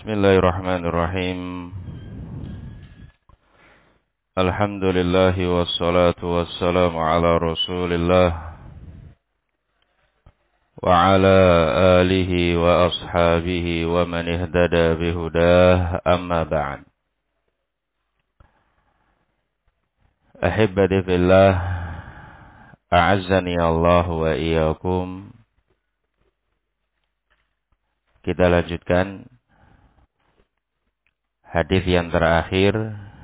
Bismillahirrahmanirrahim. Alhamdulillah wassalatu wassalamu ala Rasulillah wa ala alihi wa ashabihi wa man ihtada bihudah, amma ba'd. Ahibbati fillah, a'azzani Allah wa iyyakum. Kita lanjutkan hadis yang terakhir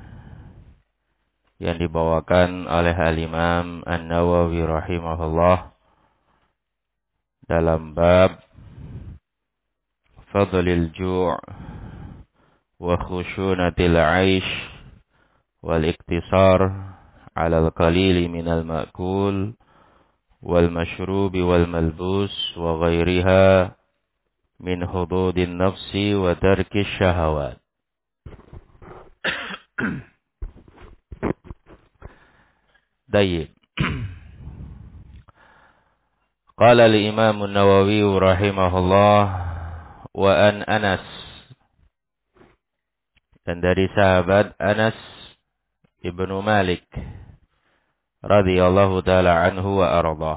yang dibawakan oleh Al-Imam An-Nawawi rahimahullah dalam bab Fadlil Ju' wa Khushunatil 'Aish wal Iktisar 'alal qalili minal ma'kul wal mashrubi wal malbus wa ghairiha min hududin nafsi wa tarkis syahawat. Tayyib. Qala al-Imam An-Nawawi rahimahullah wa an Anas, dan dari sahabat Anas ibnu Malik radhiyallahu taala anhu wa ardhah.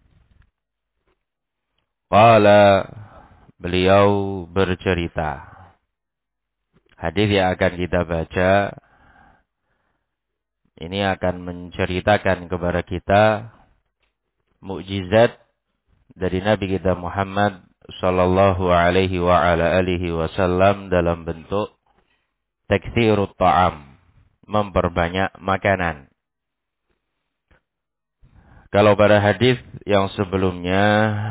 Qala, beliau bercerita. Hadis yang akan kita baca ini akan menceritakan kepada kita mukjizat dari Nabi kita Muhammad sallallahu alaihi wa ala alihi wasallam dalam bentuk taktsirut ta'am, memperbanyak makanan. Kalau pada hadis yang sebelumnya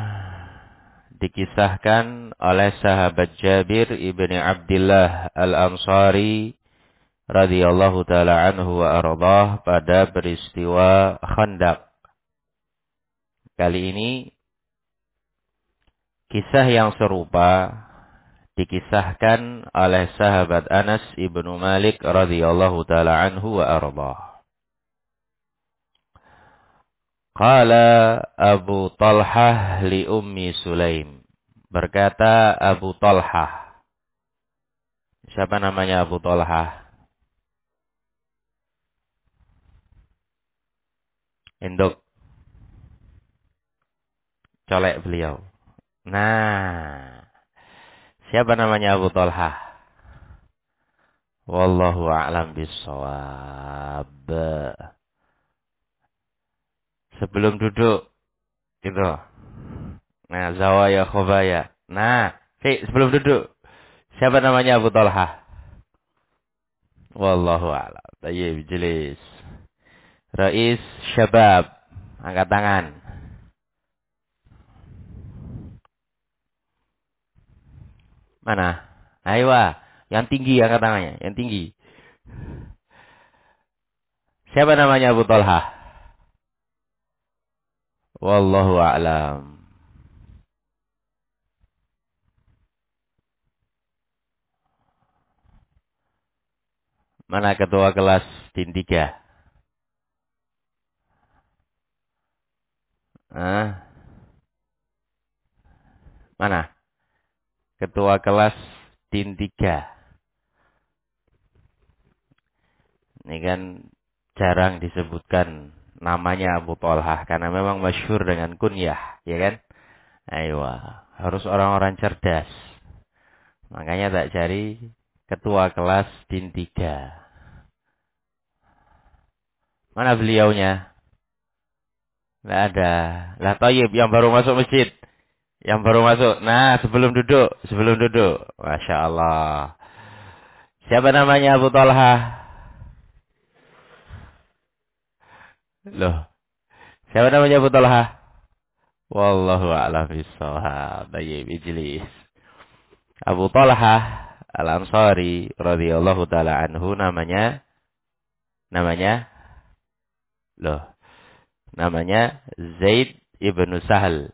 dikisahkan oleh sahabat Jabir ibni Abdullah al-Ansari radhiyallahu taala anhu wa ardhah pada peristiwa Khandaq. Kali ini kisah yang serupa dikisahkan oleh sahabat Anas ibnu Malik radhiyallahu taala anhu wa ardhah. Qala Abu Talhah li Ummi Sulaim. Berkata Abu Talhah. Siapa namanya Abu Talhah? Induk. Colek beliau. Nah, siapa namanya Abu Talhah? Wallahu a'lam bissawab. Sebelum duduk gitu. Nah, zawaya khobaya. Nah, sebelum duduk. Siapa namanya Abu Talhah? Wallahu a'lam. Tayyib, jelis. Rais Syabab. Angkat tangan. Mana? Aywa. Yang tinggi angkat tangannya. Yang tinggi. Siapa namanya Abu Talhah? Wallahu a'lam. Mana ketua kelas DIN 3? Mana? Ketua kelas DIN 3. Ini kan jarang disebutkan namanya Abu Talhah karena memang masyhur dengan kunyah, ya kan? Aywa, harus orang-orang cerdas. Makanya tak cari ketua kelas DIN 3. Mana beliaunya? Nggak ada. Lah Thayyib yang baru masuk masjid. Yang baru masuk. Nah, sebelum duduk. Masya Allah. Siapa namanya Abu Talhah? Loh. Siapa namanya Abu Talhah? Wallahu a'lam bishawab. Tayyib, ijlis. Abu Talhah Al-Ansari radhiyallahu taala anhu namanya loh. Namanya Zaid ibnu Sahal.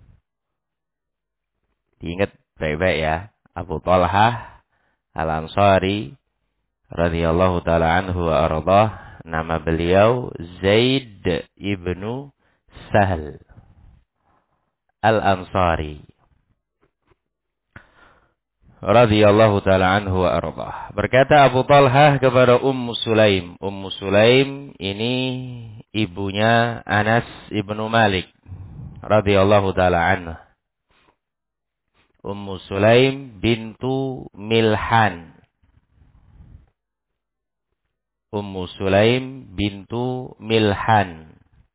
Diingat baik-baik ya. Abu Talhah Al-Ansari radhiyallahu taala anhu wa ardhah. Nama beliau Zaid ibnu Sahal Al-Ansari. radhiyallahu taala anhu wa ardhah. Berkata Abu Talhah kepada Ummu Sulaim. Ummu Sulaim ini ibunya Anas ibnu Malik radhiyallahu taala anhu. Ummu Sulaim bintu Milhan. Ummu Sulaim bintu Milhan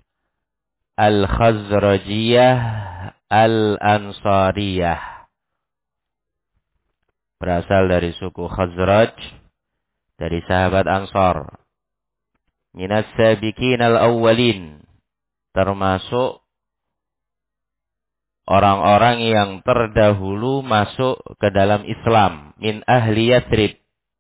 Al-Khazrajiyah Al-Ansariyah. Berasal dari suku Khazraj, dari sahabat Ansar. Minas sabiqin al-awwalin, termasuk orang-orang yang terdahulu masuk ke dalam Islam. Min ahli Yathrib,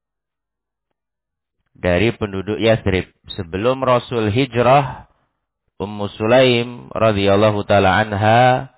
dari penduduk Yathrib. Sebelum Rasul hijrah, Ummu Sulaim radhiyallahu taala anha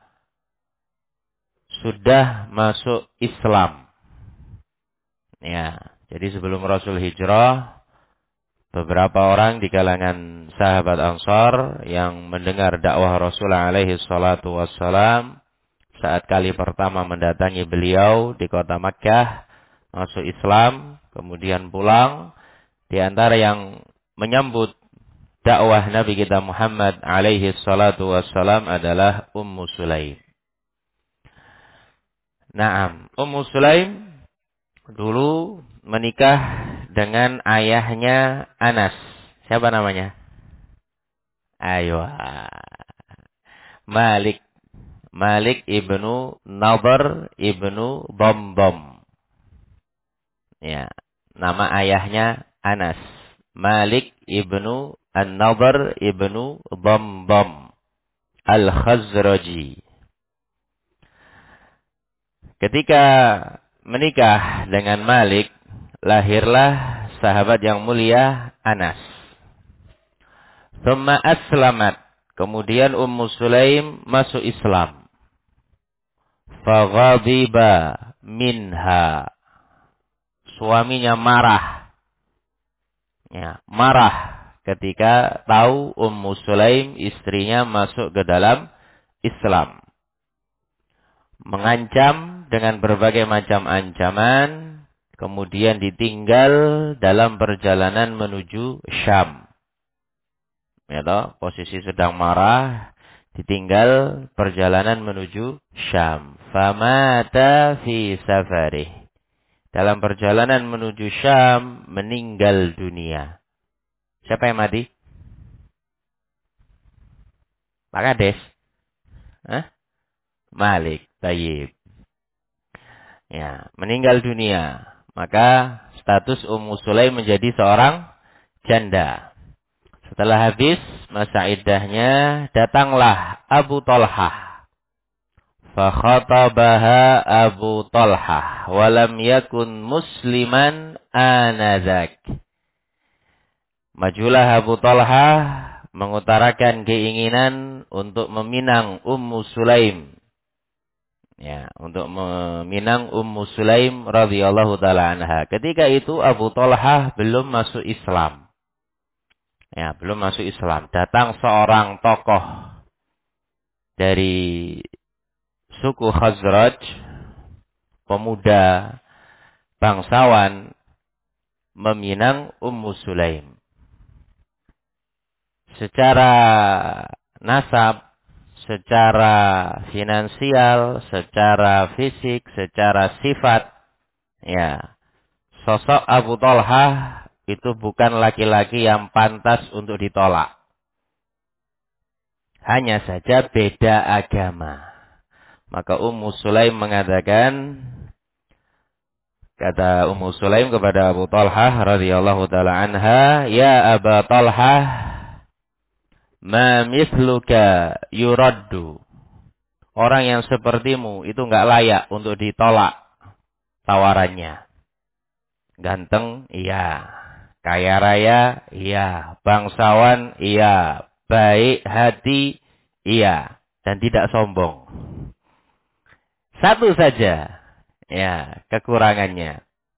sudah masuk Islam. Ya, jadi sebelum Rasul hijrah, beberapa orang di kalangan sahabat Ansar yang mendengar dakwah Rasul alaihi salatu wassalam saat kali pertama mendatangi beliau di kota Makkah, masuk Islam, kemudian pulang. Di antara yang menyambut dakwah Nabi kita Muhammad alaihi salatu wassalam adalah Ummu Sulaim. Naam, Ummu Sulaim dulu menikah dengan ayahnya Anas. Siapa namanya? Ayo. Malik. Malik ibnu Nadhr ibnu Damdam. Ya, nama ayahnya Anas. Malik ibnu An-Nadhr ibnu Damdam Al-Khazraji. Ketika menikah dengan Malik, lahirlah sahabat yang mulia Anas. Thumma aslamat. Kemudian Ummu Sulaim masuk Islam. Faghadiba minha. Suaminya marah. Ya, marah ketika tahu Ummu Sulaim istrinya masuk ke dalam Islam. Mengancam dengan berbagai macam ancaman, kemudian ditinggal dalam perjalanan menuju Syam. Ya toh, posisi sedang marah, ditinggal perjalanan menuju Syam. Famata fi safarih. Dalam perjalanan menuju Syam, meninggal dunia. Siapa yang mati? Pak Kades? Hah? Malik. Tayyib. Ya, meninggal dunia. Maka status Ummu Sulaim menjadi seorang janda. Setelah habis masa iddahnya, datanglah Abu Talhah. Fakhatabaha Abu Talhah. Walam yakun musliman anadzak. Majulah Abu Talhah mengutarakan keinginan untuk meminang Ummu Sulaim. Ya, untuk meminang Ummu Sulaim radhiyallahu taala anha. Ketika itu Abu Talhah belum masuk Islam. Ya, belum masuk Islam. Datang seorang tokoh dari suku Khazraj, pemuda bangsawan, meminang Ummu Sulaim. Secara nasab, secara finansial, secara fisik, secara sifat, ya, sosok Abu Talhah itu bukan laki-laki yang pantas untuk ditolak. Hanya saja beda agama. Maka Ummu Sulaim mengatakan, kata Ummu Sulaim kepada Abu Talhah radhiyallahu taala anha, "Ya Aba Talhah, ma mithluka yuraddu." Orang yang sepertimu itu enggak layak untuk ditolak tawarannya. Ganteng, iya. Kaya raya, iya. Bangsawan, iya. Baik hati, iya. Dan tidak sombong. Satu saja, ya, kekurangannya.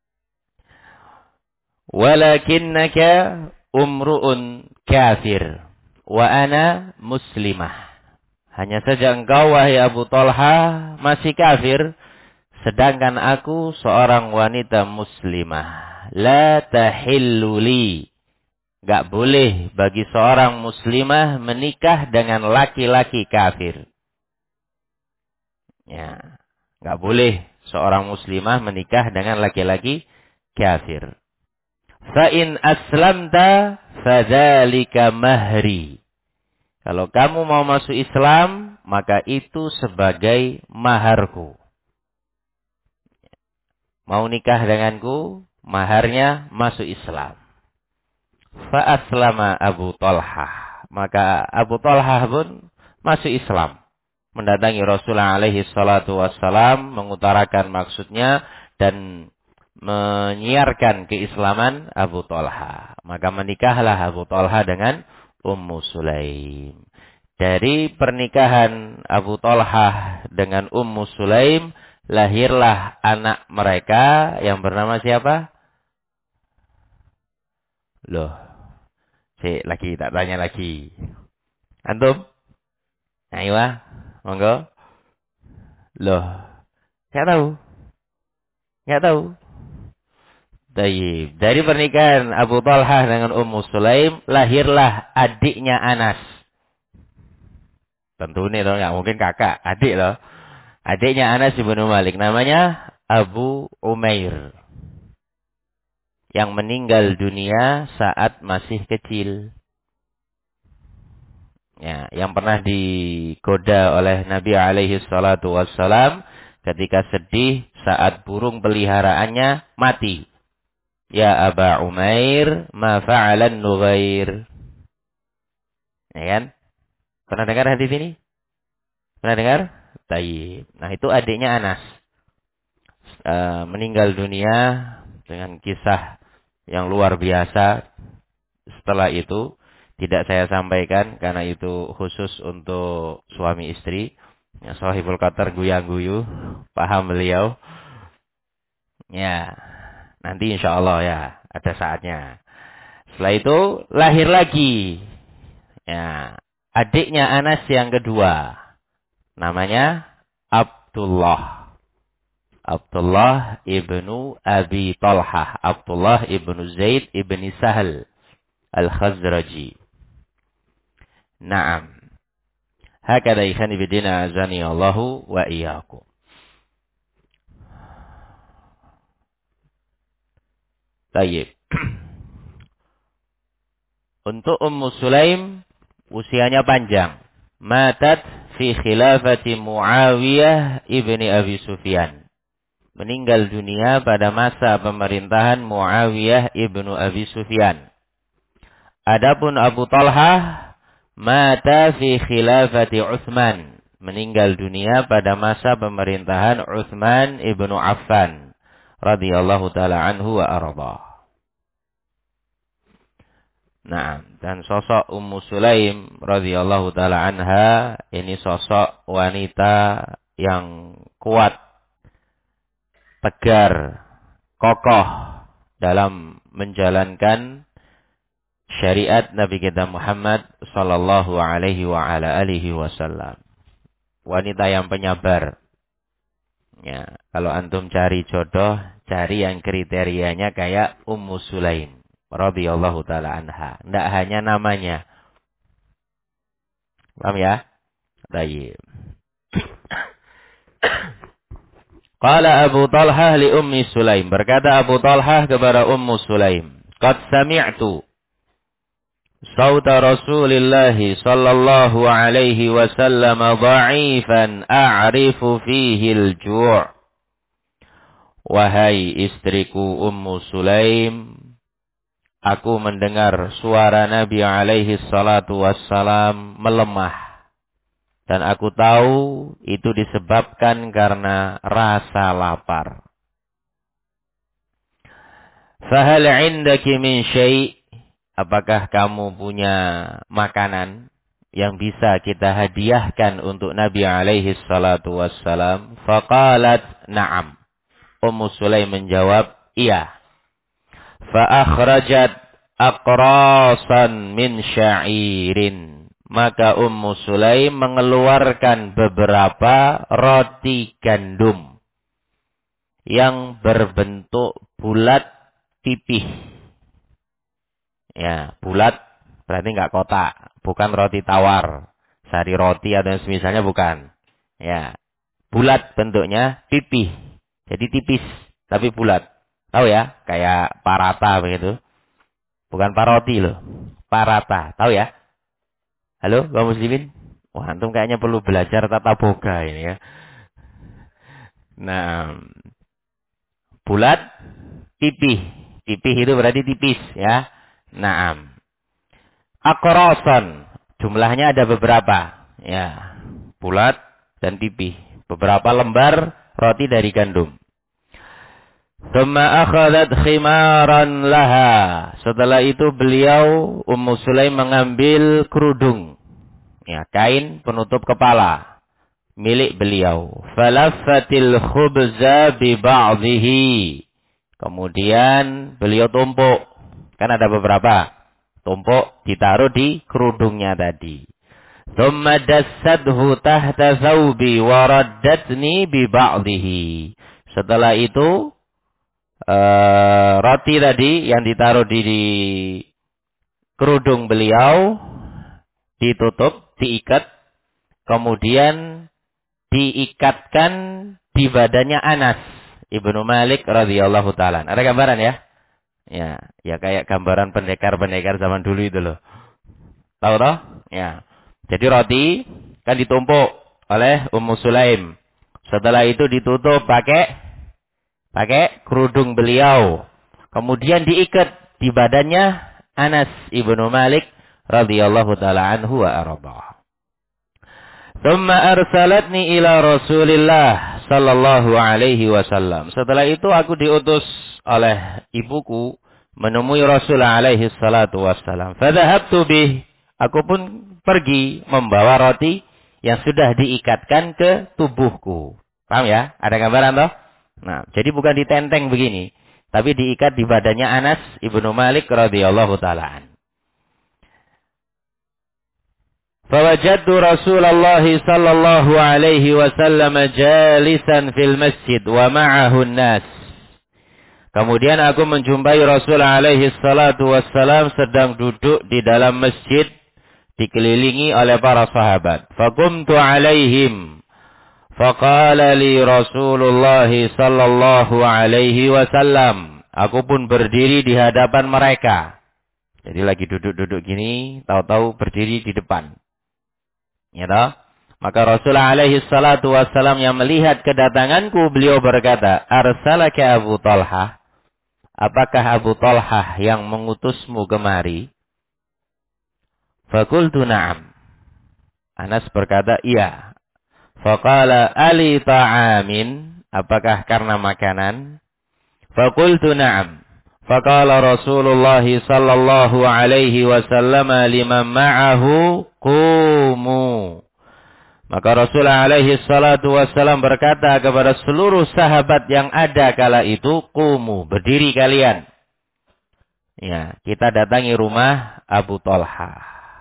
Walakinnaka umru'un kafir. Wa ana muslimah. Hanya saja engkau, wahai Abu Talha, masih kafir. Sedangkan aku seorang wanita muslimah. La tahillu li. Gak boleh bagi seorang muslimah menikah dengan laki-laki kafir. Ya, gak boleh seorang muslimah menikah dengan laki-laki kafir. Fa in aslamta fadzalika mahri. Kalau kamu mau masuk Islam, maka itu sebagai maharku. Mau nikah denganku, maharnya masuk Islam. Fa aslama Abu Talhah. Maka Abu Talhah pun masuk Islam. Mendatangi Rasulullah alaihi salatu wassalam, mengutarakan maksudnya dan menyiarkan keislaman Abu Talha. Maka menikahlah Abu Talha dengan Ummu Sulaim. Dari pernikahan Abu Talha dengan Ummu Sulaim, lahirlah anak mereka yang bernama siapa? Loh, lagi tak tanya lagi. Antum? Ayo, monggo. Loh, nggak tahu. Nggak tahu. Baik. Dari pernikahan Abu Talha dengan Ummu Sulaim, lahirlah adiknya Anas. Tentu ini loh, nggak mungkin kakak, adik loh. Adiknya Anas bin Malik, namanya Abu Umair. Yang meninggal dunia saat masih kecil. Ya, yang pernah digoda oleh Nabi alaihi salatu wassalam ketika sedih saat burung peliharaannya mati. Ya Aba Umair, ma fa'alan Nughair. Ya kan? Pernah dengar hadis ini? Pernah dengar? Tayyib. Nah, itu adiknya Anas. Meninggal dunia dengan kisah yang luar biasa. Setelah itu, tidak saya sampaikan karena itu khusus untuk suami istri. Ya, Shahibul Qatar guyang-guyu. Paham beliau? Ya, nanti insya Allah ya, ada saatnya. Setelah itu lahir lagi. Ya, adiknya Anas yang kedua. Namanya Abdullah. Abdullah ibnu Abi Talhah. Abdullah ibnu Zaid ibni Sahal Al-Khazraji. Naam. Hakada ikhani bidina azani Allahu wa iyyakum. Tayyib. Untuk Ummu Sulaim, usianya panjang. Matat fi khilafati Muawiyah ibni Abi Sufyan. Meninggal dunia pada masa pemerintahan Muawiyah ibnu Abi Sufyan. Adapun Abu Talha, mata fi khilafati Utsman. Meninggal dunia pada masa pemerintahan Utsman ibnu Affan. Radhiyallahu ta'ala anhu wa arda. Nah, dan sosok Ummu Sulaim radhiyallahu taala anha ini sosok wanita yang kuat, tegar, kokoh dalam menjalankan syariat Nabi kita Muhammad sallallahu alaihi wa ala alihi wasallam. Wanita yang penyabar. Ya, kalau antum cari jodoh, cari yang kriterianya kayak Ummu Sulaim radhiyallahu taala anha. Enggak hanya namanya. Paham ya? Baik. Qala Abu Talha li Ummi Sulaim. Berkata Abu Talha kepada Ummu Sulaim. Qad sami'tu sauta Rasulillah sallallahu alaihi wasallam dha'ifan a'rifu fihi al-ju'. Wahai istriku Ummu Sulaim, aku mendengar suara Nabi alaihi salatu wassalam melemah. Dan aku tahu itu disebabkan karena rasa lapar. Fahal indaki min syai'? Apakah kamu punya makanan yang bisa kita hadiahkan untuk Nabi alaihi salatu wassalam? Faqalat na'am. Ummu Sulaim menjawab, iya. Fa'akhrajat aqrasan min sya'irin. Maka Ummu Sulaim mengeluarkan beberapa roti gandum. yang berbentuk bulat tipih. Ya, bulat berarti enggak kotak, bukan roti tawar, sari roti atau semisalnya bukan. Ya, bulat bentuknya, pipih. Jadi tipis, tapi bulat. Tahu ya? Kayak parata begitu. Bukan paroti loh. Parata. Tahu ya? Halo, kaum muslimin? Wah, antum kayaknya perlu belajar tata boga ini ya. Nah, bulat, tipih. Tipih itu berarti tipis ya. Naam. Akroson. Jumlahnya ada beberapa. Ya, bulat dan tipih. Beberapa lembar roti dari gandum. Thumma akhadat khimaran laha. Setelah itu beliau Ummu Sulaim mengambil kerudung. Ya, kain penutup kepala milik beliau. Falaffatil khubza bi ba'dhihi. Kemudian beliau tumpuk. Kan ada beberapa. Tumpuk ditaruh di kerudungnya tadi. Thumma dassadhu tahta thawbi wa raddatni bi ba'dhihi. Setelah itu roti tadi yang ditaruh di kerudung beliau ditutup, diikat, kemudian diikatkan di badannya Anas Ibnu Malik radhiyallahu taala. Ada gambaran ya? Ya kayak gambaran pendekar-pendekar zaman dulu itu loh. Tahu toh? Ya. Jadi roti kan ditumpuk oleh Ummu Sulaim. Setelah itu ditutup pakai kerudung beliau. Kemudian diikat di badannya Anas Ibnu Malik radhiyallahu taala anhu wa arda. Tsumma arsalatni ila Rasulillah sallallahu alaihi wasallam. Setelah itu aku diutus oleh ibuku menemui Rasul alaihi salatu wassalam. Fadhahabtu bih. Aku pun pergi membawa roti yang sudah diikatkan ke tubuhku. Paham ya? Ada gambaran toh? Nah, jadi bukan ditenteng begini, tapi diikat di badannya Anas Ibnu Malik radhiyallahu taala. Fawajadtu Rasulullah sallallahu alaihi wasallam jalisan fil masjid wa ma'ahu an-nas. Kemudian aku menjumpai Rasul alaihi salatu wassalam sedang duduk di dalam masjid dikelilingi oleh para sahabat. Faqumtu alaihim. Faqala li Rasulullah sallallahu alaihi wasallam. Aku pun berdiri di hadapan mereka. Jadi lagi duduk-duduk gini, tahu-tahu berdiri di depan. Ya toh? Maka Rasulullah alaihi salatu wasallam yang melihat kedatanganku, beliau berkata, "Arsalaka Abu Talhah? Apakah Abu Talhah yang mengutusmu kemari?" Faqultu na'am. Anas berkata, "Iya." Faqala ali ta'amin, apakah karena makanan? Faqultu na'am. Faqala Rasulullah sallallahu alaihi wasallam liman ma'ahu qumu. Maka Rasulullah alaihi salatu wasallam berkata kepada seluruh sahabat yang ada kala itu, qumu, berdiri kalian. Ya, kita datangi rumah Abu Talha.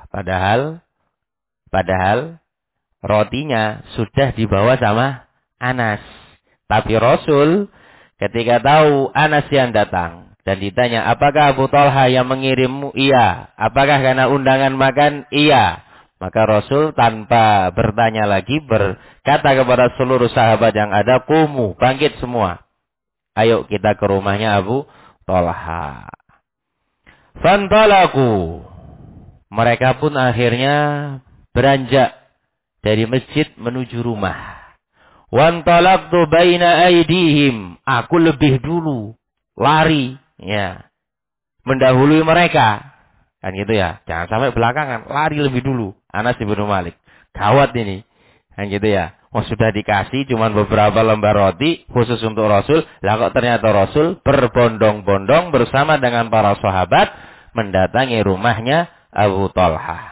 Padahal rotinya sudah dibawa sama Anas. Tapi Rasul ketika tahu Anas yang datang dan ditanya, apakah Abu Talha yang mengirimmu? Iya. Apakah karena undangan makan? Iya. Maka Rasul tanpa bertanya lagi berkata kepada seluruh sahabat yang ada, "Qumu, bangkit semua. Ayo kita ke rumahnya Abu Talha." Fantalaku. Mereka pun akhirnya beranjak dari masjid menuju rumah. Wantalaqtu baina aydihim. Aku lebih dulu lari, ya, mendahului mereka. Kan gitu ya. Jangan sampai belakangan, lari lebih dulu. Anas Ibnu Malik. Gawat ini. Kan gitu ya. Oh, sudah dikasih cuman beberapa lembar roti khusus untuk Rasul. Lah kok ternyata Rasul berbondong-bondong bersama dengan para sahabat mendatangi rumahnya Abu Talha.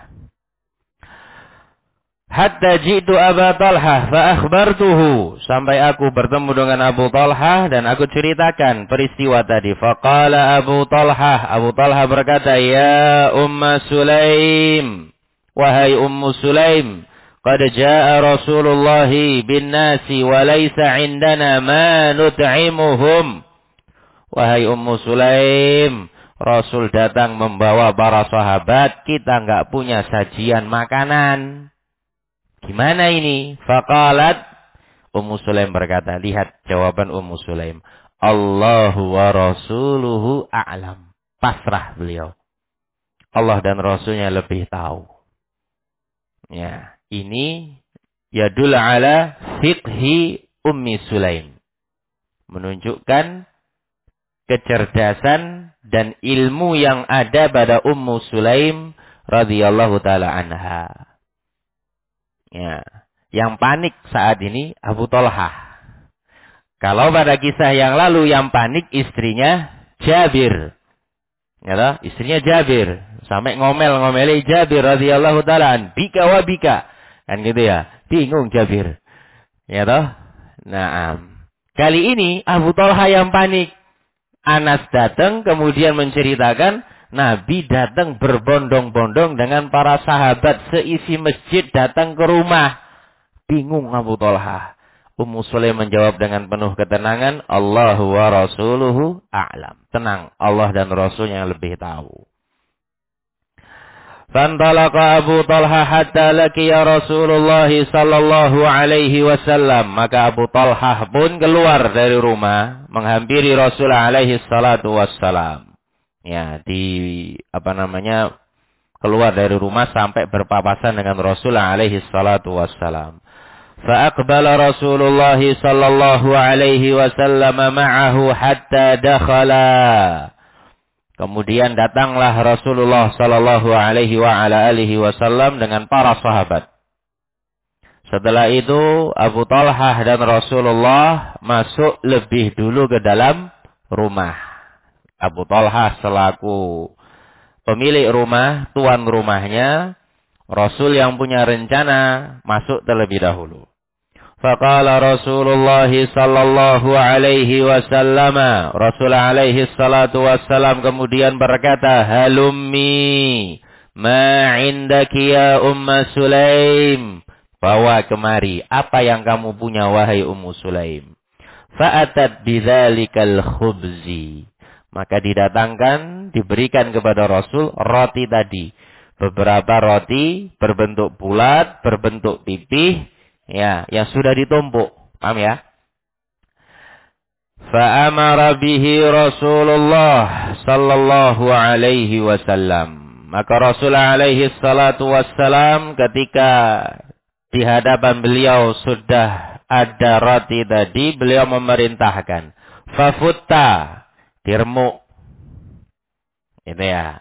Hatta jitu Abu Talha fa akhbartuhu, sampai aku bertemu dengan Abu Talha dan aku ceritakan peristiwa tadi. Faqala Abu Talha berkata, "Ya Ummu Sulaim, wahai Ummu Sulaim, Qad jaa Rasulullah bin nasi wa laysa indana ma nut'imuhum. Wahai Ummu Sulaim, Rasul datang membawa para sahabat, kita enggak punya sajian makanan. Gimana ini? Faqalat, Ummu Sulaim berkata, lihat jawaban Ummu Sulaim. Allahu wa rasuluhu a'lam. Pasrah beliau. Allah dan Rasulnya lebih tahu. Ya, ini yadul ala fiqhi Ummi Sulaim. Menunjukkan kecerdasan dan ilmu yang ada pada Ummu Sulaim radhiyallahu taala anha. Ya, yang panik saat ini Abu Thalhah. Kalau pada kisah yang lalu yang panik istrinya Jabir. Ya toh? Istrinya Jabir. Sampai ngomel-ngomeli Jabir radhiyallahu ta'ala. Bika wa bika. Kan gitu ya. Bingung Jabir. Ya toh? Nah. Kali ini Abu Thalhah yang panik. Anas datang kemudian menceritakan. Nabi datang berbondong-bondong dengan para sahabat. Seisi masjid datang ke rumah. Bingung Abu Thalhah. Ummu Sulaim menjawab dengan penuh ketenangan, Allahu wa rasuluhu a'lam. Tenang, Allah dan Rasulnya yang lebih tahu. Fantalaqa Abu Talha hatta laqiya Rasulullah sallallahu alaihi wasallam. Maka Abu Talha pun keluar dari rumah, menghampiri Rasul alaihi salatu wassalam. Ya, keluar dari rumah sampai berpapasan dengan Rasul alaihi salatu wassalam. فأقبل رسول الله صلى الله عليه وسلم معه حتى دخلا. Kemudian datanglah Rasulullah sallallahu alaihi wa ala alihi wasallam dengan para sahabat. Setelah itu Abu Talhah dan Rasulullah masuk lebih dulu ke dalam rumah. Abu Talhah selaku pemilik rumah, tuan rumahnya, Rasul yang punya rencana masuk terlebih dahulu. Faqala Rasulullah sallallahu alaihi wasallam. Rasul alaihi salatu wassalam kemudian berkata, Halummi ma indaki ya Umma Sulaim. Bawa kemari apa yang kamu punya wahai Ummu Sulaim. Fa'atat bidzalikal khubzi. Maka didatangkan, diberikan kepada Rasul roti tadi. Beberapa roti berbentuk bulat, berbentuk pipih. Ya, yang sudah ditumpuk. Paham ya? Fa'amara bihi Rasulullah sallallahu alaihi wasallam. Maka Rasul alaihi salatu wassalam ketika di hadapan beliau sudah ada roti tadi, beliau memerintahkan. Fafutta, diremuk. Itu ya.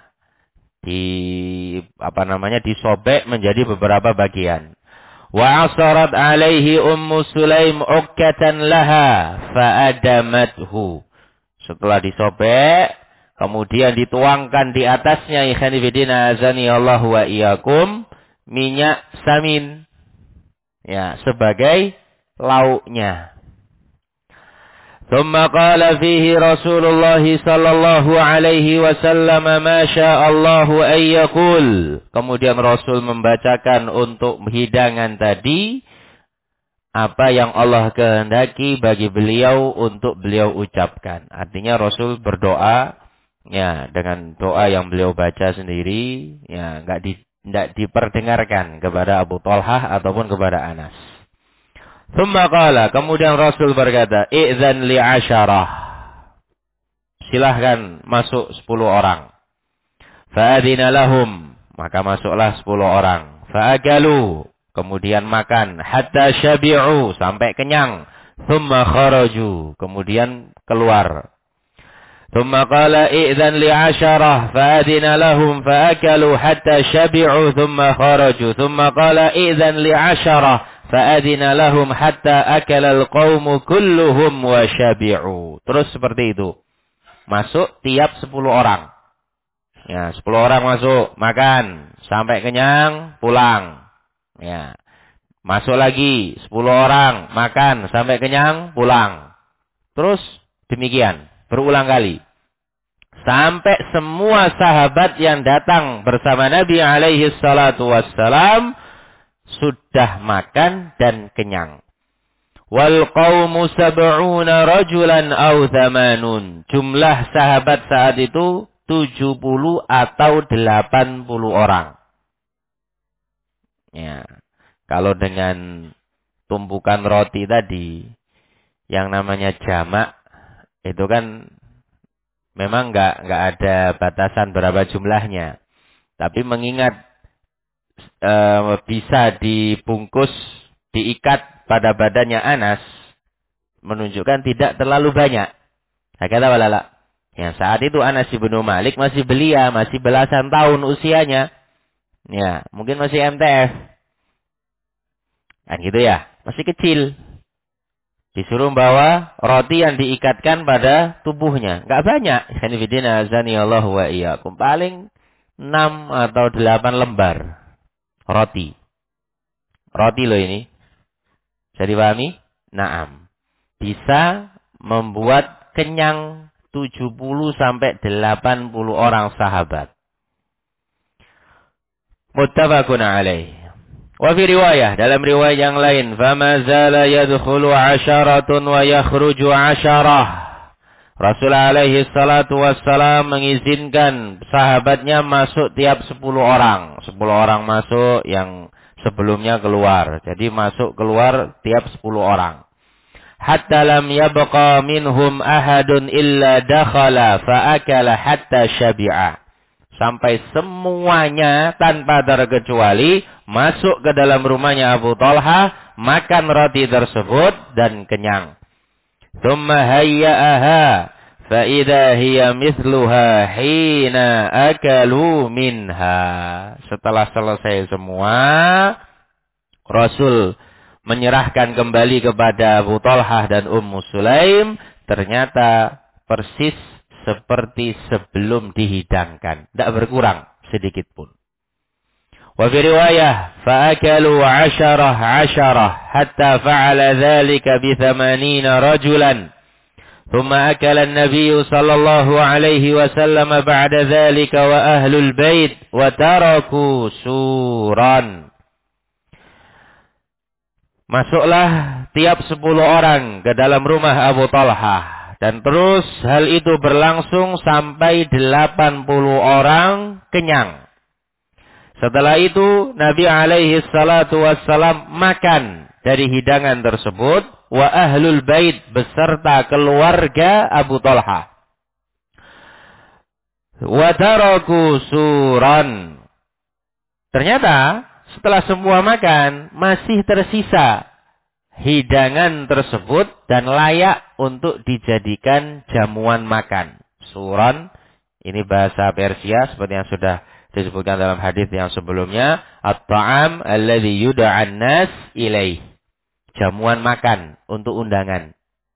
Disobek menjadi beberapa bagian. Wa asarat alaihi Ummu Sulaim ukkatan laha fa'adamathu. Setelah disobek, kemudian dituangkan di atasnya, ikhwan fillah azani Allah wa iyyakum, minyak samin. Ya, sebagai lauknya. ثم قال فيه رسول الله صلى الله عليه وسلم ما شاء الله أن يقول. Kemudian Rasul membacakan untuk hidangan tadi apa yang Allah kehendaki bagi beliau untuk beliau ucapkan. Artinya Rasul berdoa ya dengan doa yang beliau baca sendiri, ya enggak diperdengarkan kepada Abu Talhah ataupun kepada Anas. Thumma qala, kemudian Rasul berkata, I'zan li 10. Silahkan masuk 10 orang. Fa'adina lahum, maka masuklah 10 orang. Fa'agalu, kemudian makan. Hatta syabi'u, sampai kenyang. Thumma kharaju, kemudian keluar. Thumma qala i'zan li 10. Fa'adina lahum fa'akalu hatta syabi'u thumma kharaju. Thumma qala i'zan li 10. Fa'adina lahum hatta akalal qawmu kulluhum wa syabi'u. Terus seperti itu. Masuk tiap 10 orang. Ya, 10 orang masuk, makan, sampai kenyang, pulang. Ya. Masuk lagi 10 orang, makan, sampai kenyang, pulang. Terus demikian, berulang kali. Sampai semua sahabat yang datang bersama Nabi alaihi salatu wassalam sudah makan dan kenyang. Wal qaumu sab'una rajulan aw thamanun. Jumlah sahabat saat itu 70 atau 80 orang. Ya. Kalau dengan tumpukan roti tadi yang namanya jamak itu kan memang enggak ada batasan berapa jumlahnya. Tapi mengingat bisa dibungkus, diikat pada badannya Anas, menunjukkan tidak terlalu banyak. Kata walala. Yang saat itu Anas bin Malik masih belia, masih belasan tahun usianya. Ya, mungkin masih MTF. Kan gitu ya, masih kecil. Disuruh bawa roti yang diikatkan pada tubuhnya. Enggak banyak. Sanifidina azanillahu wa iyyakum. Paling 6 atau 8 lembar roti. Roti loh ini. Bisa dipahami? Naam. Bisa membuat kenyang 70 sampai 80 orang sahabat. Muttafaqun alaih. Wa fi riwayah, dalam riwayat yang lain, fama zala yadkhulu 'asharatun wa yakhruju 'asharah. Rasul alaihi salatu wassalam mengizinkan sahabatnya masuk tiap 10 orang. 10 orang masuk, yang sebelumnya keluar. Jadi masuk keluar tiap 10 orang. Hatta lam yabqa minhum ahadun illa dakhala fa'akala hatta syabi'a. Sampai semuanya tanpa terkecuali masuk ke dalam rumahnya Abu Talha, makan roti tersebut dan kenyang. Thumma hayya'aha fa'idha hiya mithluha hina akalu minha. Setelah selesai semua, Rasul menyerahkan kembali kepada Abu Talhah dan Ummu Sulaim. Ternyata persis seperti sebelum dihidangkan. Tidak berkurang sedikit pun. Wa fi riwayah, fa'akalu 'asharah hatta fa'ala dhalika bi 80 rajulan. Thumma akala an-nabiy sallallahu alaihi wasallam ba'da dhalika wa ahlul bait wa taraku suran. Masuklah tiap 10 orang ke dalam rumah Abu Talhah. Dan terus hal itu berlangsung sampai 80 orang kenyang. Setelah itu Nabi alaihi salatu wassalam makan dari hidangan tersebut. Wa ahlul bait beserta keluarga Abu Talhah. Wa taraku suran. Ternyata setelah semua makan masih tersisa hidangan tersebut dan layak untuk dijadikan jamuan makan. Suran, ini bahasa Persia seperti yang sudah disebutkan dalam hadis yang sebelumnya. At-ta'am alladhi yuda'an nas ilaih. Jamuan makan untuk undangan.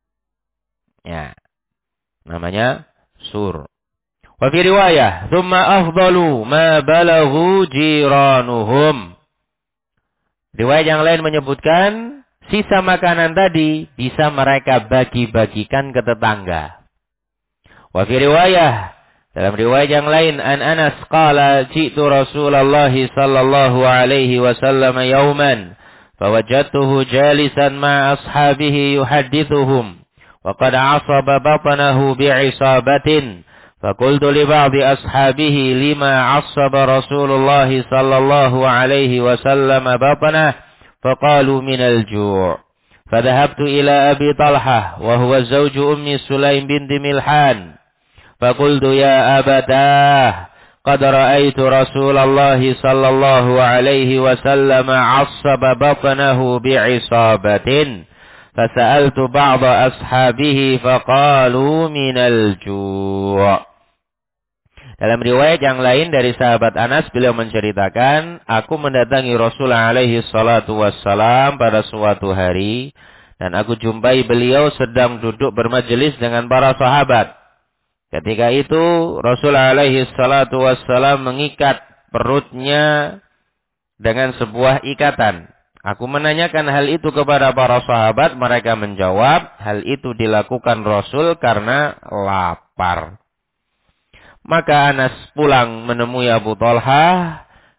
Ya. Namanya sur. Wa fi riwayah, thumma afdalu ma balaghu jiranuhum. Riwayat yang lain menyebutkan sisa makanan tadi bisa mereka bagi-bagikan ke tetangga. Wa fi riwayah, dalam riwayat yang lain, an Anas qala ji'tu Rasulullah sallallahu alaihi wasallam yawman fawajadtuhu jalisan ma ashabihi yuhaddithuhum wa qad 'asaba batnahu bi'isabatin faqultu li ba'di ashabihi lima 'asaba Rasulullah sallallahu alaihi wasallam batnahu faqalu minal ju'. Fadhahabtu ila Abi Talhah wa huwa zawju Ummi Sulaim binti Milhan. Faqultu ya abadah qad ra'aitu Rasulullah sallallahu alaihi wasallam 'assaba batnahu bi'isabatin. Fasa'altu ba'da ashabihi faqalu minal ju'. Dalam riwayat yang lain dari sahabat Anas, beliau menceritakan, aku mendatangi Rasulullah alaihi salatu wassalam pada suatu hari, dan aku jumpai beliau sedang duduk bermajelis dengan para sahabat. Ketika itu, Rasulullah alaihi salatu wassalam mengikat perutnya dengan sebuah ikatan. Aku menanyakan hal itu kepada para sahabat, mereka menjawab, hal itu dilakukan Rasul karena lapar. Maka Anas pulang menemui Abu Talhah.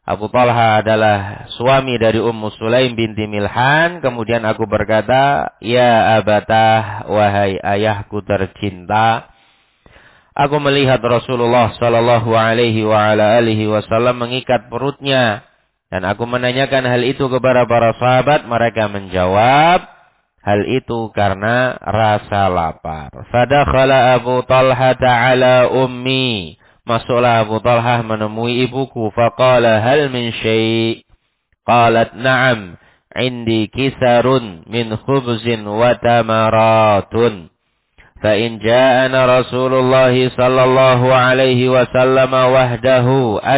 Abu Talha adalah suami dari Ummu Sulaim binti Milhan. Kemudian aku berkata, ya abatah, wahai ayahku tercinta. Aku melihat Rasulullah sallallahu alaihi wa ala alihi wasallam mengikat perutnya. Dan aku menanyakan hal itu kepada para sahabat. Mereka menjawab, hal itu karena rasa lapar. Fadakhala Abu Talha ta'ala ummi. Masuklah Abu Talha menemui ibuku. Faqala hal min syai'. Qalat na'am. Indi kisarun min khubzin wa tamaratun. فإن جاءنا رسول الله صلى الله عليه وسلم وحده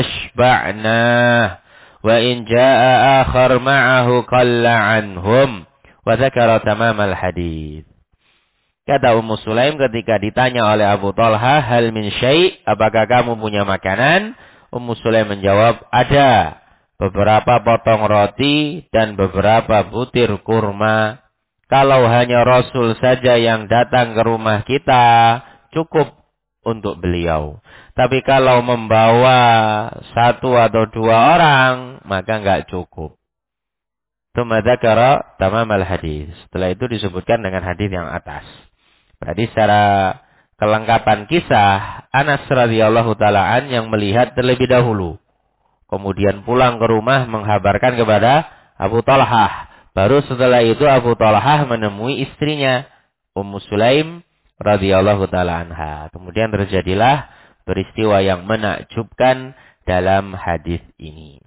أشبعناه وإن جاء آخر معه قل عنهم وذكر تمام الحديث. Kata Ummu Sulaim ketika ditanya oleh Abu Talha, hal min syai', apakah kamu punya makanan? Ummu Sulaim menjawab, ada beberapa potong roti dan beberapa butir kurma. Kalau hanya Rasul saja yang datang ke rumah kita, cukup untuk beliau. Tapi kalau membawa satu atau dua orang, maka enggak cukup. Tsumma dzakara tamamal hadis. Setelah itu disebutkan dengan hadis yang atas. Berarti secara kelengkapan kisah, Anas radhiyallahu taala yang melihat terlebih dahulu. Kemudian pulang ke rumah menghabarkan kepada Abu Talha. Baru setelah itu Abu Talha menemui istrinya Ummu Sulaim radhiyallahu taala anha. Kemudian terjadilah peristiwa yang menakjubkan dalam hadis ini.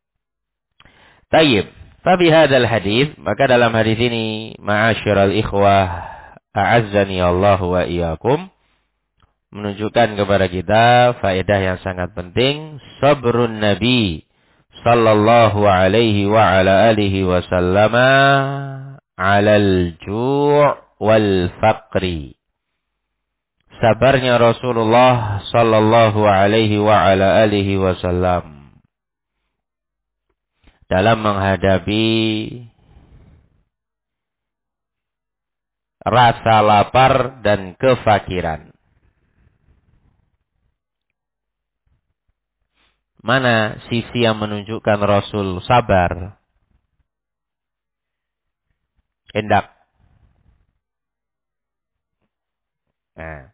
Tayyib. Fabi hadzal hadis, maka dalam hadis ini, ma'asyiral ikhwah, a'azzani Allah wa iyyakum, menunjukkan kepada kita faedah yang sangat penting, sabrun Nabi sallallahu alaihi wa ala alihi wa sallama alal ju' wal faqri. Sabarnya Rasulullah sallallahu alaihi wa ala alihi wasallam dalam menghadapi rasa lapar dan kefakiran. Mana sisi yang menunjukkan Rasul sabar? Hendak. Nah.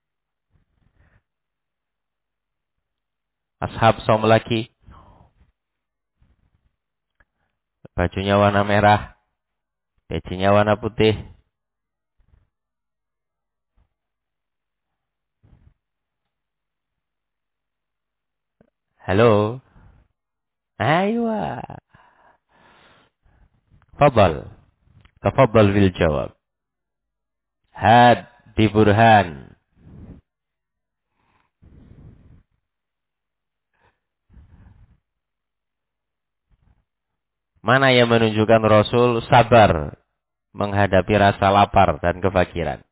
Ashab som laki. Bajunya warna merah. Pecinya warna putih. Halo. Aywa. Fadal. Tafadhal bil jawab. Had bi burhan. Mana yang menunjukkan Rasul sabar menghadapi rasa lapar dan kefakiran?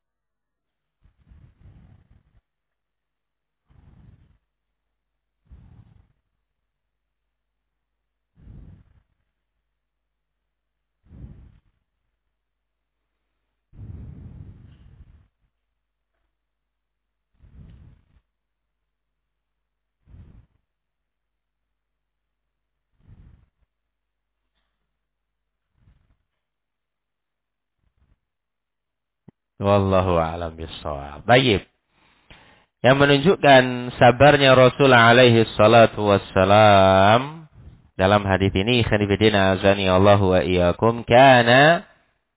Wallahu a'lam bishawab. Baik. Yang menunjukkan sabarnya Rasul alaihi salatu wassalam dalam hadis ini, khanifidina azani Allah wa iyyakum, kana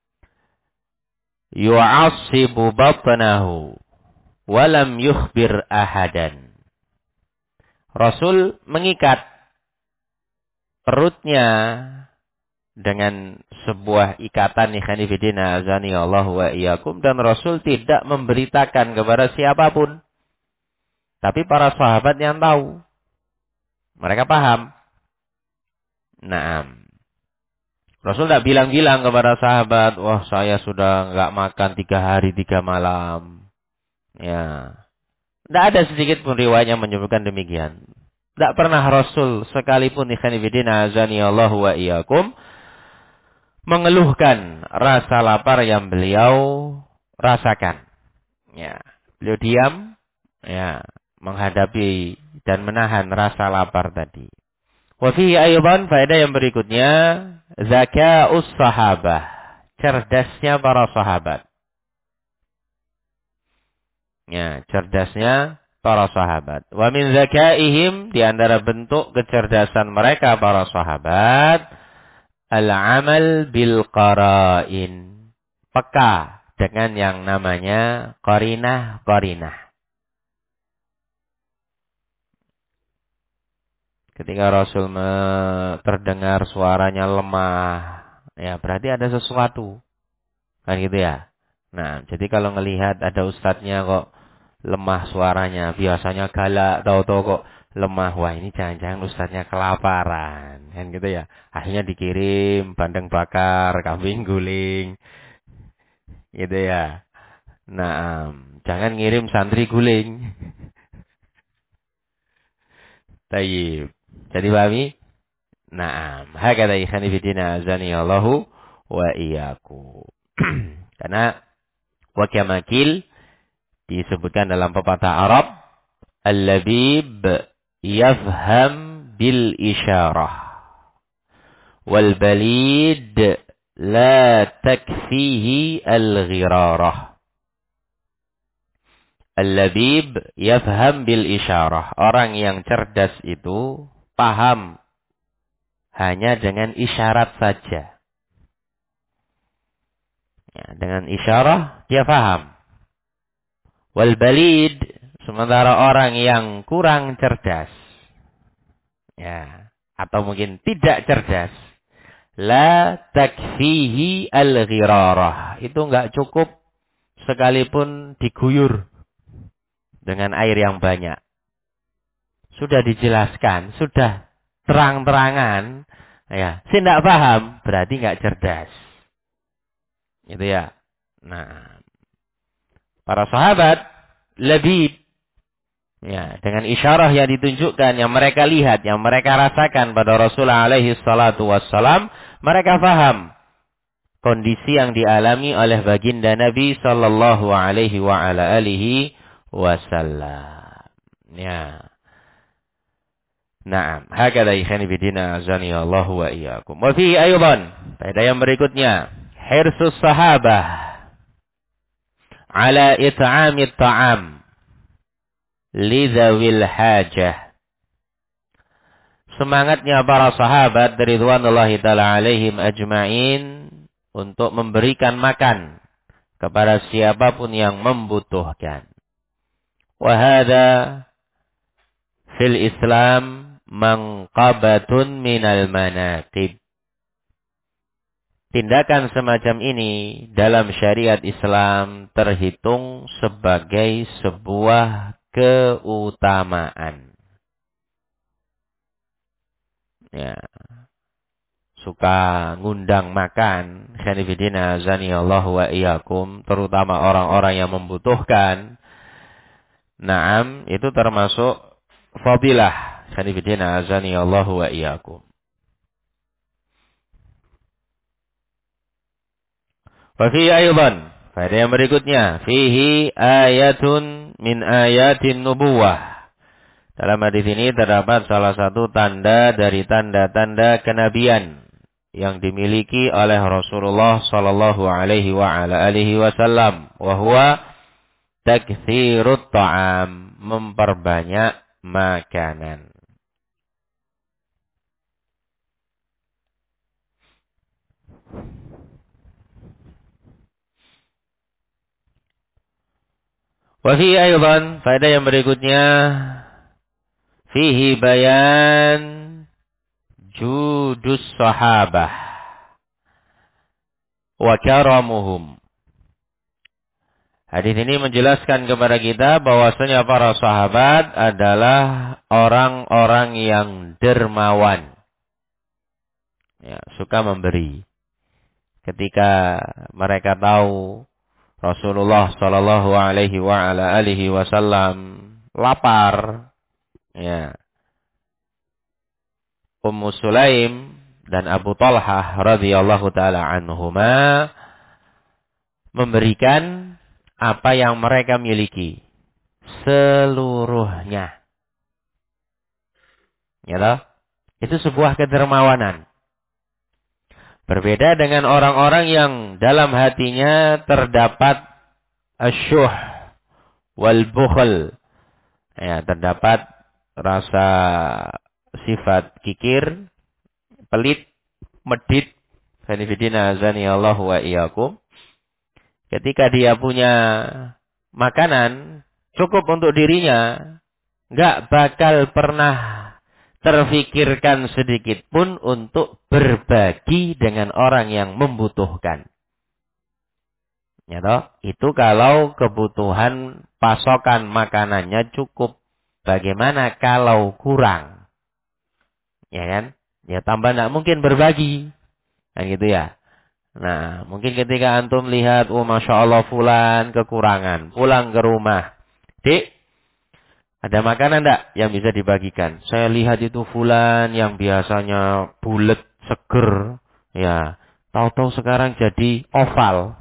yu'assibu batnahu wa lam yukhbir ahadan. Rasul mengikat perutnya dengan sebuah ikatan, khanifidina azani Allah wa iyyakum, dan Rasul tidak memberitakan kepada siapapun. Tapi para sahabat yang tahu. Mereka paham. Naam. Rasul tidak bilang-bilang kepada sahabat, wah saya sudah enggak makan 3 hari 3 malam. Ya. Tidak ada sedikit pun riwayat yang menyebutkan demikian. Tidak pernah Rasul sekalipun, ikhwanifidina azani Allah wa iyyakum, mengeluhkan rasa lapar yang beliau rasakan. Ya. Beliau diam, ya, menghadapi dan menahan rasa lapar tadi. Wa fihi aydan faedah yang berikutnya zaka'us sahabah, cerdasnya para sahabat. Ya, cerdasnya para sahabat. Wa min zakaihim, di antara bentuk kecerdasan mereka para sahabat, al-amal bil qara'in. Peka dengan yang namanya qarinah-qarinah. Ketika Rasul terdengar suaranya lemah, ya berarti ada sesuatu. Kan gitu ya. Nah, jadi kalau ngelihat ada ustadznya kok lemah suaranya, biasanya galak, tahu-tahu kok lemah, wah ini jangan-jangan ustadznya kelaparan, kan gitu ya. Akhirnya dikirim bandeng bakar, kambing guling, gitu ya. Nah, jangan ngirim santri guling. Tayyib. Jadi pahami? Naam. Hakadha ikhani fidina azani Allahu wa iyyakum. Karena wakamakil disebutkan dalam pepatah Arab, al-labib yafham bil isyarah wal balid la takfihi al-ghirarah. Al-labib yafham bil isyarah. Orang yang cerdas itu paham hanya dengan isyarat saja. Ya, dengan isyarah dia paham. Wal balid, sementara orang yang kurang cerdas, ya, atau mungkin tidak cerdas, la takfihi al-ghirarah. Itu enggak cukup sekalipun diguyur dengan air yang banyak. Sudah dijelaskan, sudah terang-terangan, ya, si enggak paham, berarti enggak cerdas. Itu ya. Nah, para sahabat lebih, ya, dengan isyarah yang ditunjukkan, yang mereka lihat, yang mereka rasakan pada Rasulullah alaihi salatu wassalam, mereka paham kondisi yang dialami oleh baginda Nabi sallallahu alaihi wa ala alihi wasallam. Ya. Naam, hakadha ikhani bidina azani Allah wa iyyakum. Wa fihi aydan, faedah yang berikutnya, hirsus sahabah ala it'amit ta'am lidzawil hajah. Semangatnya para sahabat ridwanullahi taala alaihim ajma'in untuk memberikan makan kepada siapapun yang membutuhkan. Wa hadza fil Islam manqabatun minal manaqib. Tindakan semacam ini dalam syariat Islam terhitung sebagai sebuah keutamaan. Ya, suka ngundang makan, khanifidina azani Allah wa iyyakum, terutama orang-orang yang membutuhkan. Naam, itu termasuk fadilah, khanifidina azani Allah wa iyyakum. Wa fihi aydan, faedah yang berikutnya, fihi ayatun min ayatin nubuwah. Dalam hadis ini terdapat salah satu tanda dari tanda-tanda kenabian yang dimiliki oleh Rasulullah sallallahu alaihi wa ala alihi wasallam, wa huwa taktsirut ta'am, memperbanyak makanan. Wa fi aydan, faedah yang berikutnya, fihi bayan judus sahabah wa karamuhum. Hadis ini menjelaskan kepada kita bahwasanya para sahabat adalah orang-orang yang dermawan. Ya, suka memberi. Ketika mereka tahu Rasulullah sallallahu alaihi wa ala alihi wasallam lapar, ya, Ummu Sulaim dan Abu Talhah radhiyallahu taala anhuma memberikan apa yang mereka miliki seluruhnya. Ya toh? Itu sebuah kedermawanan. Berbeda dengan orang-orang yang dalam hatinya terdapat asyuh wal bukhl. Ya, terdapat rasa sifat kikir, pelit, medit. Fanifidina azani Allah wa iyyakum. Ketika dia punya makanan cukup untuk dirinya, nggak bakal pernah terfikirkan sedikit pun untuk berbagi dengan orang yang membutuhkan. Ya toh? Itu kalau kebutuhan pasokan makanannya cukup. Bagaimana kalau kurang? Ya kan? Ya tambah nggak mungkin berbagi. Kan gitu ya. Nah, mungkin ketika antum lihat, oh Masya Allah fulan kekurangan. Pulang ke rumah. Dik, ada makanan enggak yang bisa dibagikan? Saya lihat itu fulan yang biasanya bulat, seger. Ya, tahu-tahu sekarang jadi oval.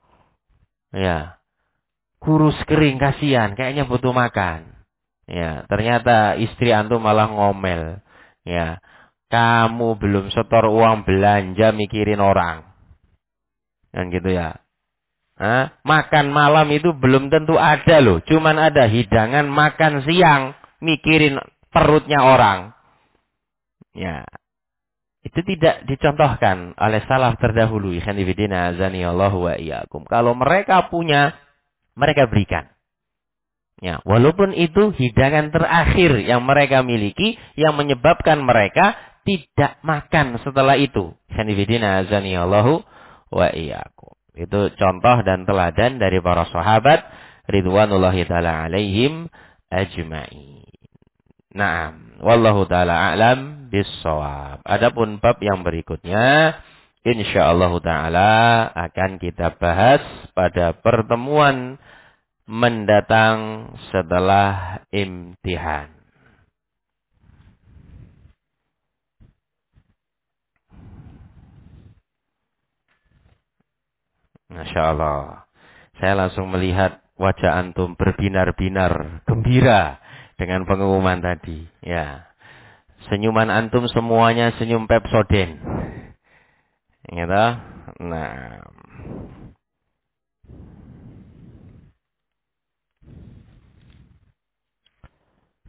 Ya, kurus kering, kasihan. Kayaknya butuh makan. Ya, ternyata istri antum malah ngomel. Ya, kamu belum setor uang belanja mikirin orang. Kan gitu ya. Hah? Makan malam itu belum tentu ada loh. Cuman ada hidangan makan siang. Mikirin perutnya orang. Ya. Itu tidak dicontohkan oleh salaf terdahulu. Ikhwanifidina azanillahu wa iyyakum. Kalau mereka punya, mereka berikan. Ya, walaupun itu hidangan terakhir yang mereka miliki. Yang menyebabkan mereka tidak makan setelah itu. Ikhwanifidina azanillahu wa iyyakum. Itu contoh dan teladan dari para sahabat ridwanullahi taala alaihim ajma'in. Naam, wallahu taala a'lam bis-shawab. Adapun bab yang berikutnya insyaallah taala akan kita bahas pada pertemuan mendatang setelah imtihan. Masya Allah. Saya langsung melihat wajah antum berbinar-binar, gembira dengan pengumuman tadi. Ya, senyuman antum semuanya senyum Pepsodent. Gitu. Nah,